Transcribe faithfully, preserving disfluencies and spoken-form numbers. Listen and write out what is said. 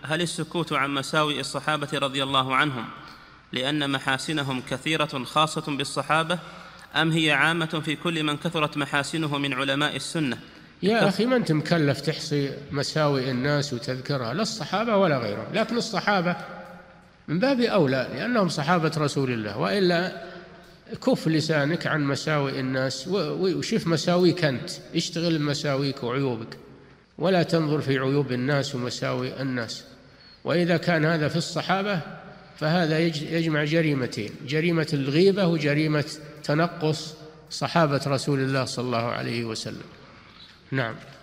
هل السكوت عن مساوئ الصحابة رضي الله عنهم لأن محاسنهم كثيرة خاصة بالصحابة، أم هي عامة في كل من كثرت محاسنه من علماء السنة؟ يا أخي ما أنت مكلف تحصي مساوئ الناس وتذكرها، لا الصحابة ولا غيرهم، لكن الصحابة من باب أولى لأنهم صحابة رسول الله، وإلا كف لسانك عن مساوئ الناس وشوف مساويك أنت، اشتغل بمساويك وعيوبك، ولا تنظر في عيوب الناس ومساوئ الناس. وإذا كان هذا في الصحابة فهذا يجمع جريمتين، جريمة الغيبة وجريمة تنقص صحابة رسول الله صلى الله عليه وسلم. نعم.